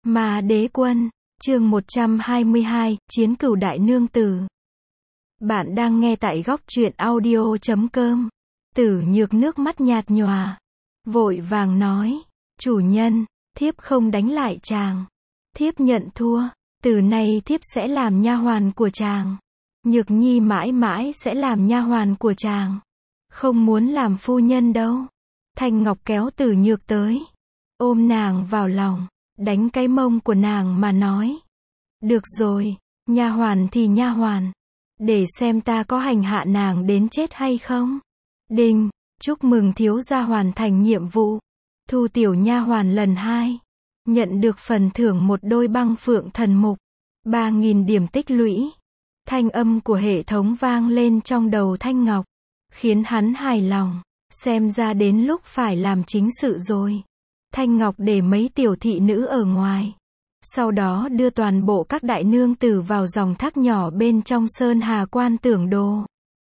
Ma Đế Quân, chương 122, Chiến Cửu Đại Nương Tử. Bạn đang nghe tại góc truyện audio.com. Tử Nhược nước mắt nhạt nhòa, vội vàng nói, chủ nhân, thiếp không đánh lại chàng. Thiếp nhận thua, từ nay thiếp sẽ làm nha hoàn của chàng. Nhược Nhi mãi mãi sẽ làm nha hoàn của chàng. Không muốn làm phu nhân đâu. Thanh Ngọc kéo Tử Nhược tới, ôm nàng vào lòng, đánh cái mông của nàng mà nói. Được rồi, nha hoàn thì nha hoàn. Để xem ta có hành hạ nàng đến chết hay không. Đinh, chúc mừng thiếu gia hoàn thành nhiệm vụ. Thu tiểu nha hoàn lần 2. Nhận được phần thưởng một đôi băng phượng thần mục. 3.000 điểm tích lũy. Thanh âm của hệ thống vang lên trong đầu Thanh Ngọc, khiến hắn hài lòng. Xem ra đến lúc phải làm chính sự rồi. Thanh Ngọc để mấy tiểu thị nữ ở ngoài. Sau đó đưa toàn bộ các đại nương tử vào dòng thác nhỏ bên trong Sơn Hà Quan Tưởng Đồ.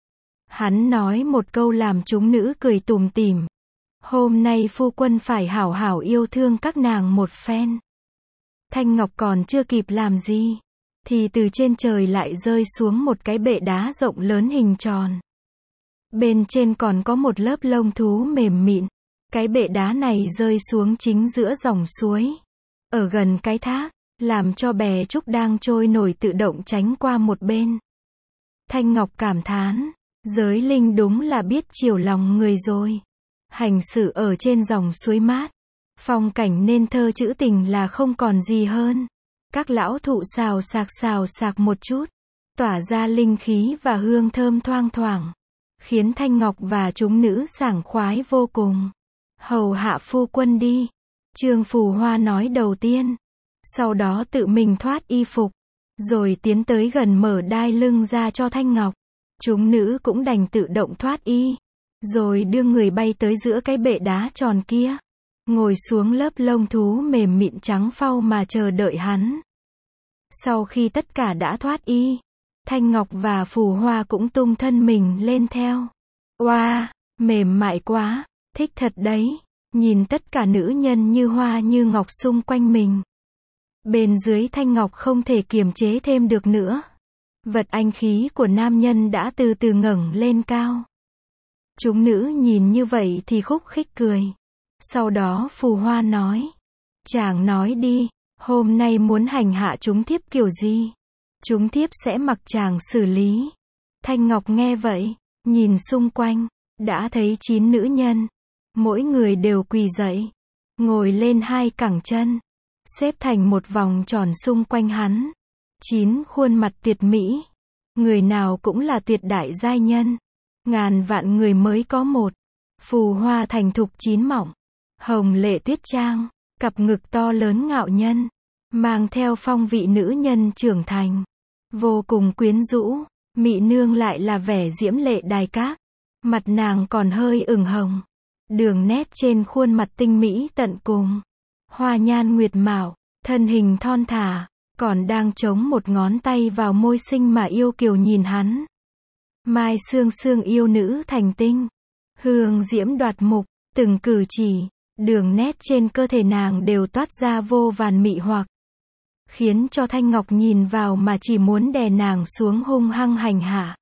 Hắn nói một câu làm chúng nữ cười tủm tỉm. Hôm nay phu quân phải hảo hảo yêu thương các nàng một phen. Thanh Ngọc còn chưa kịp làm gì, thì từ trên trời lại rơi xuống một cái bệ đá rộng lớn hình tròn. Bên trên còn có một lớp lông thú mềm mịn. Cái bệ đá này rơi xuống chính giữa dòng suối, ở gần cái thác, làm cho bè trúc đang trôi nổi tự động tránh qua một bên. Thanh Ngọc cảm thán, giới linh đúng là biết chiều lòng người rồi. Hành xử ở trên dòng suối mát, phong cảnh nên thơ trữ tình là không còn gì hơn. Các lão thụ xào xạc một chút, tỏa ra linh khí và hương thơm thoang thoảng, khiến Thanh Ngọc và chúng nữ sảng khoái vô cùng. Hầu hạ phu quân đi, Trương Phù Hoa nói đầu tiên. Sau đó tự mình thoát y phục, rồi tiến tới gần mở đai lưng ra cho Thanh Ngọc. Chúng nữ cũng đành tự động thoát y, rồi đưa người bay tới giữa cái bệ đá tròn kia, ngồi xuống lớp lông thú mềm mịn trắng phau mà chờ đợi hắn. Sau khi tất cả đã thoát y, Thanh Ngọc và Phù Hoa cũng tung thân mình lên theo. Oa, mềm mại quá, thích thật đấy. Nhìn tất cả nữ nhân như hoa như ngọc xung quanh mình. Bên dưới Thanh Ngọc không thể kiềm chế thêm được nữa. Vật anh khí của nam nhân đã từ từ ngẩng lên cao. Chúng nữ nhìn như vậy thì khúc khích cười. Sau đó Phù Hoa nói, chàng nói đi, hôm nay muốn hành hạ chúng thiếp kiểu gì? Chúng thiếp sẽ mặc chàng xử lý. Thanh Ngọc nghe vậy, nhìn xung quanh, đã thấy 9 nữ nhân. Mỗi người đều quỳ dậy, ngồi lên 2 cẳng chân, xếp thành một vòng tròn xung quanh hắn. 9 khuôn mặt tuyệt mỹ, người nào cũng là tuyệt đại giai nhân. Ngàn vạn người mới có một. Phù Hoa thành thục chín mỏng, hồng lệ tuyết trang, cặp ngực to lớn ngạo nhân, mang theo phong vị nữ nhân trưởng thành, vô cùng quyến rũ. Mị nương lại là vẻ diễm lệ đài cát, mặt nàng còn hơi ửng hồng. Đường nét trên khuôn mặt tinh mỹ tận cùng. Hoa nhan nguyệt mạo, thân hình thon thả, còn đang chống một ngón tay vào môi xinh mà yêu kiều nhìn hắn. Mai xương xương yêu nữ thành tinh, hương diễm đoạt mục, từng cử chỉ, đường nét trên cơ thể nàng đều toát ra vô vàn mị hoặc, khiến cho Thanh Ngọc nhìn vào mà chỉ muốn đè nàng xuống hung hăng hành hạ.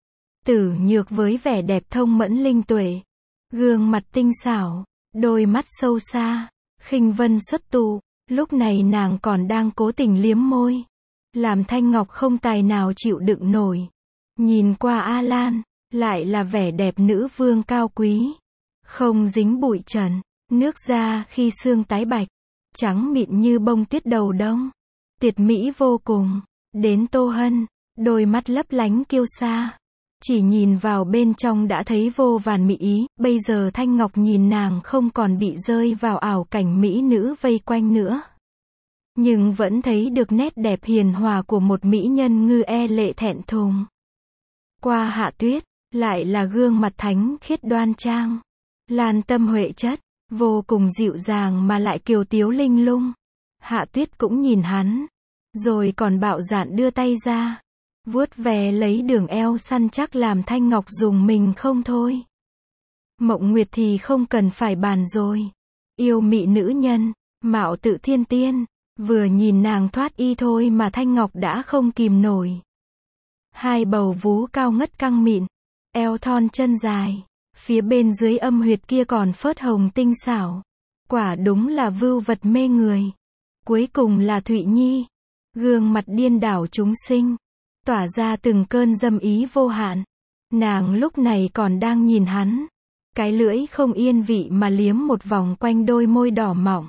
Tử Nhược với vẻ đẹp thông mẫn linh tuệ, gương mặt tinh xảo, đôi mắt sâu xa, khinh vân xuất tụ, lúc này nàng còn đang cố tình liếm môi, làm Thanh Ngọc không tài nào chịu đựng nổi. Nhìn qua A Lan, lại là vẻ đẹp nữ vương cao quý, không dính bụi trần, nước da khi xương tái bạch, trắng mịn như bông tuyết đầu đông, tuyệt mỹ vô cùng. Đến Tô Hân, đôi mắt lấp lánh kiêu sa. Chỉ nhìn vào bên trong đã thấy vô vàn mỹ ý. Bây giờ Thanh Ngọc nhìn nàng không còn bị rơi vào ảo cảnh mỹ nữ vây quanh nữa, nhưng vẫn thấy được nét đẹp hiền hòa của một mỹ nhân ngư lệ thẹn thùng. Qua Hạ Tuyết, lại là gương mặt thánh khiết đoan trang, lan tâm huệ chất, vô cùng dịu dàng mà lại kiều tiếu linh lung. Hạ Tuyết cũng nhìn hắn, rồi còn bạo dạn đưa tay ra, vuốt ve lấy đường eo săn chắc làm Thanh Ngọc dùng mình không thôi. Mộng Nguyệt thì không cần phải bàn rồi. Yêu mị nữ nhân, mạo tự thiên tiên, Vừa nhìn nàng thoát y thôi mà Thanh Ngọc đã không kìm nổi. Hai bầu vú cao ngất căng mịn, eo thon chân dài, phía bên dưới âm huyệt kia còn phớt hồng tinh xảo. Quả đúng là vưu vật mê người. Cuối cùng là Thụy Nhi, gương mặt điên đảo chúng sinh, tỏa ra từng cơn dâm ý vô hạn. Nàng lúc này còn đang nhìn hắn, cái lưỡi không yên vị mà liếm một vòng quanh đôi môi đỏ mọng.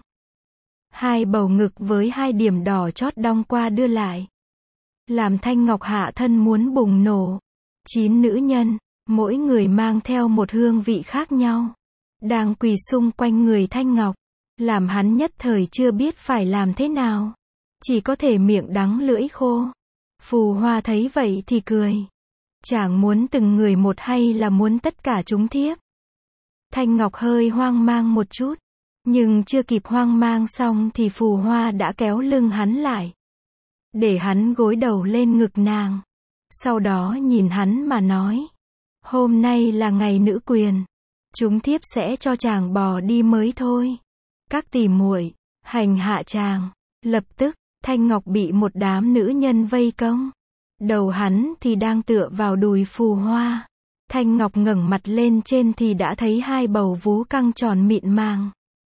Hai bầu ngực với hai điểm đỏ chót đong qua đưa lại, làm Thanh Ngọc hạ thân muốn bùng nổ. 9 nữ nhân, mỗi người mang theo một hương vị khác nhau, đang quỳ xung quanh người Thanh Ngọc, làm hắn nhất thời chưa biết phải làm thế nào, chỉ có thể miệng đắng lưỡi khô. Phù Hoa thấy vậy thì cười. Chàng muốn từng người một hay là muốn tất cả chúng thiếp? Thanh Ngọc hơi hoang mang một chút, nhưng chưa kịp hoang mang xong thì Phù Hoa đã kéo lưng hắn lại, để hắn gối đầu lên ngực nàng. Sau đó nhìn hắn mà nói, hôm nay là ngày nữ quyền, chúng thiếp sẽ cho chàng bò đi mới thôi. Các tỷ muội hành hạ chàng. Lập tức, Thanh Ngọc bị một đám nữ nhân vây công. Đầu hắn thì đang tựa vào đùi Phù Hoa. Thanh Ngọc ngẩng mặt lên trên thì đã thấy hai bầu vú căng tròn mịn màng,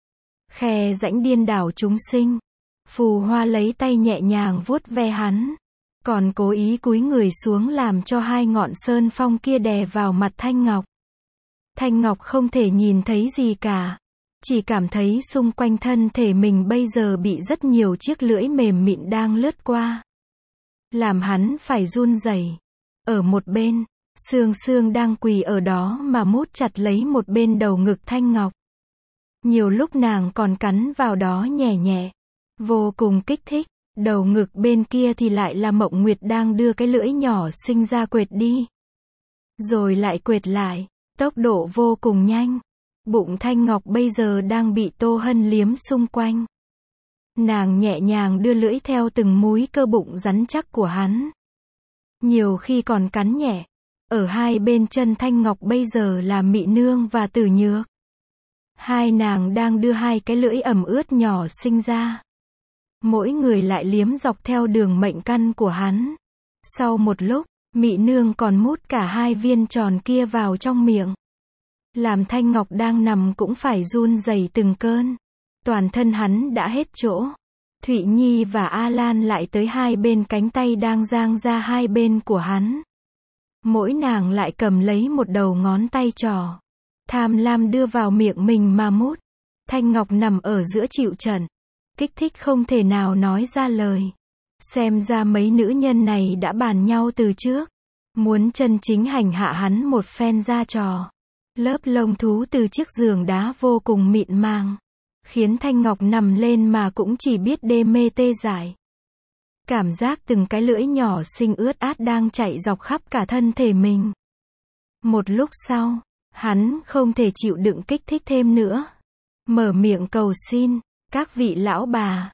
khe rãnh điên đảo chúng sinh. Phù Hoa lấy tay nhẹ nhàng vuốt ve hắn, còn cố ý cúi người xuống làm cho hai ngọn sơn phong kia đè vào mặt Thanh Ngọc. Thanh Ngọc không thể nhìn thấy gì cả, chỉ cảm thấy xung quanh thân thể mình bây giờ bị rất nhiều chiếc lưỡi mềm mịn đang lướt qua, làm hắn phải run rẩy. Ở một bên, Sương Sương đang quỳ ở đó mà mút chặt lấy một bên đầu ngực Thanh Ngọc. Nhiều lúc nàng còn cắn vào đó nhẹ nhẹ, vô cùng kích thích. Đầu ngực bên kia thì lại là Mộng Nguyệt đang đưa cái lưỡi nhỏ xinh ra quệt đi, rồi lại quệt lại, tốc độ vô cùng nhanh. Bụng Thanh Ngọc bây giờ đang bị Tô Hân liếm xung quanh. Nàng nhẹ nhàng đưa lưỡi theo từng múi cơ bụng rắn chắc của hắn, nhiều khi còn cắn nhẹ. Ở hai bên chân Thanh Ngọc bây giờ là Mị Nương và Tử Nhược. Hai nàng đang đưa hai cái lưỡi ẩm ướt nhỏ xinh ra, mỗi người lại liếm dọc theo đường mệnh căn của hắn. Sau một lúc, Mị Nương còn mút cả hai viên tròn kia vào trong miệng, làm Thanh Ngọc đang nằm cũng phải run rẩy từng cơn. Toàn thân hắn đã hết chỗ. Thụy Nhi và A Lan lại tới hai bên cánh tay đang dang ra hai bên của hắn. Mỗi nàng lại cầm lấy một đầu ngón tay trỏ, tham lam đưa vào miệng mình mà mút. Thanh Ngọc nằm ở giữa chịu trận, kích thích không thể nào nói ra lời. Xem ra mấy nữ nhân này đã bàn nhau từ trước, muốn chân chính hành hạ hắn một phen ra trò. Lớp lông thú từ chiếc giường đá vô cùng mịn màng, khiến Thanh Ngọc nằm lên mà cũng chỉ biết đê mê tê dại. Cảm giác từng cái lưỡi nhỏ xinh ướt át đang chạy dọc khắp cả thân thể mình. Một lúc sau, hắn không thể chịu đựng kích thích thêm nữa, mở miệng cầu xin, các vị lão bà,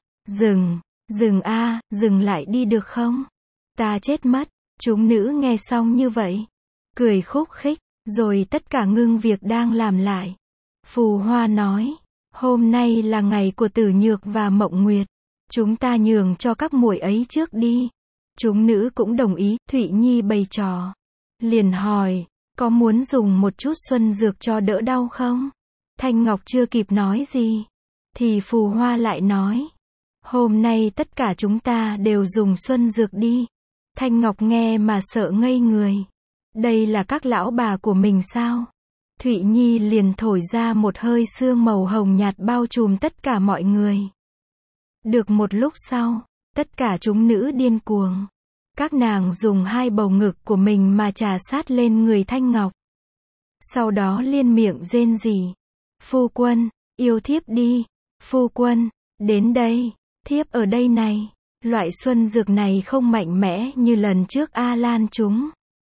dừng dừng lại đi được không? Ta chết mất. Chúng nữ nghe xong như vậy, cười khúc khích, rồi tất cả ngưng việc đang làm lại. Phù Hoa nói, hôm nay là ngày của Tử Nhược và Mộng Nguyệt, chúng ta nhường cho các muội ấy trước đi. Chúng nữ cũng đồng ý. Thụy Nhi bày trò, liền hỏi, có muốn dùng một chút xuân dược cho đỡ đau không? Thanh Ngọc chưa kịp nói gì, thì Phù Hoa lại nói, hôm nay tất cả chúng ta đều dùng xuân dược đi. Thanh Ngọc nghe mà sợ ngây người. Đây là các lão bà của mình sao? Thụy Nhi liền thổi ra một hơi sương màu hồng nhạt bao trùm tất cả mọi người. Được một lúc sau, tất cả chúng nữ điên cuồng. Các nàng dùng hai bầu ngực của mình mà trà sát lên người Thanh Ngọc. Sau đó liên miệng rên rỉ. Phu quân, yêu thiếp đi. Phu quân, đến đây. Thiếp ở đây này. Loại xuân dược này không mạnh mẽ như lần trước A Lan chúng,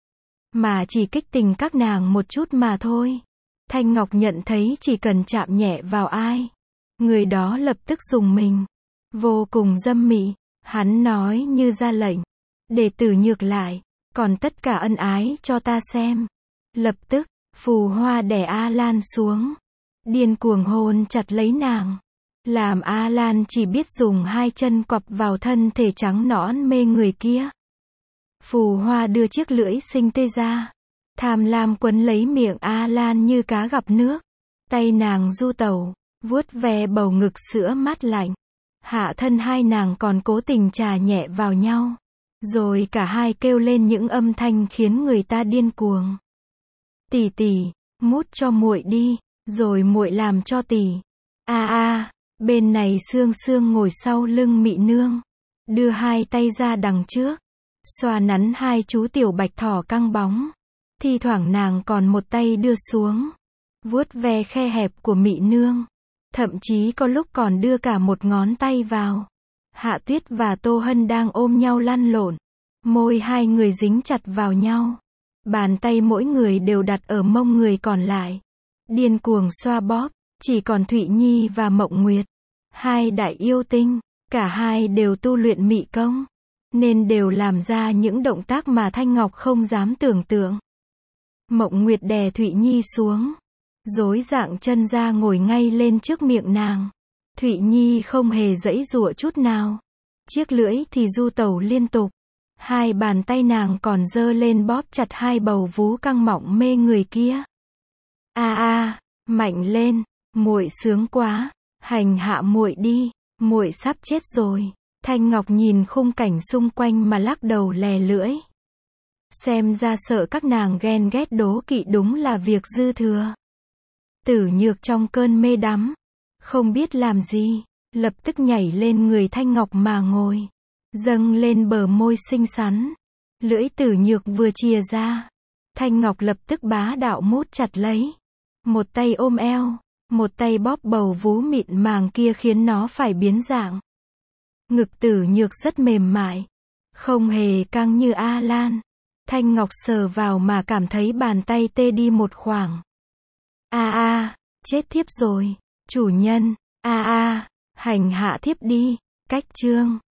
mà chỉ kích tình các nàng một chút mà thôi. Thanh Ngọc nhận thấy chỉ cần chạm nhẹ vào ai, người đó lập tức rùng mình. Vô cùng dâm mị. Hắn nói như ra lệnh, để Tử Nhược lại, còn tất cả ân ái cho ta xem. Lập tức, Phù Hoa đè A Lan xuống, điên cuồng hôn chặt lấy nàng. làm Alan chỉ biết dùng hai chân quặp vào thân thể trắng nõn mê người kia. Phù Hoa đưa chiếc lưỡi xinh tê ra, tham lam quấn lấy miệng Alan như cá gặp nước. Tay nàng du tẩu, vuốt ve bầu ngực sữa mát lạnh. Hạ thân hai nàng còn cố tình chà nhẹ vào nhau. Rồi cả hai kêu lên những âm thanh khiến người ta điên cuồng. Tỷ tỷ, mút cho muội đi, rồi muội làm cho tỷ. Bên này Sương Sương ngồi sau lưng Mị Nương, đưa hai tay ra đằng trước, xoa nắn hai chú tiểu bạch thỏ căng bóng. Thi thoảng nàng còn một tay đưa xuống, vuốt ve khe hẹp của Mị Nương. Thậm chí có lúc còn đưa cả một ngón tay vào. Hạ Tuyết và Tô Hân đang ôm nhau lăn lộn. Môi hai người dính chặt vào nhau. Bàn tay mỗi người đều đặt ở mông người còn lại. Điên cuồng xoa bóp. Chỉ còn Thụy Nhi và Mộng Nguyệt, hai đại yêu tinh, cả hai đều tu luyện mị công, nên đều làm ra những động tác mà Thanh Ngọc không dám tưởng tượng. Mộng Nguyệt đè Thụy Nhi xuống, rối dạng chân ra ngồi ngay lên trước miệng nàng. Thụy Nhi không hề giãy giụa chút nào. Chiếc lưỡi thì du tẩu liên tục. Hai bàn tay nàng còn giơ lên bóp chặt hai bầu vú căng mọng mê người kia. Mạnh lên, muội sướng quá, hành hạ muội đi, muội sắp chết rồi. Thanh Ngọc nhìn khung cảnh xung quanh mà lắc đầu lè lưỡi. Xem ra sợ các nàng ghen ghét đố kỵ đúng là việc dư thừa. Tử Nhược trong cơn mê đắm, không biết làm gì, lập tức nhảy lên người Thanh Ngọc mà ngồi, dâng lên bờ môi xinh xắn. Lưỡi Tử Nhược vừa chìa ra, Thanh Ngọc lập tức bá đạo mút chặt lấy. Một tay ôm eo, một tay bóp bầu vú mịn màng kia khiến nó phải biến dạng. Ngực Tử Nhược rất mềm mại, không hề căng như Alan. Thanh Ngọc sờ vào mà cảm thấy bàn tay tê đi một khoảng. Chết thiếp rồi, chủ nhân, hành hạ thiếp đi. Cách chương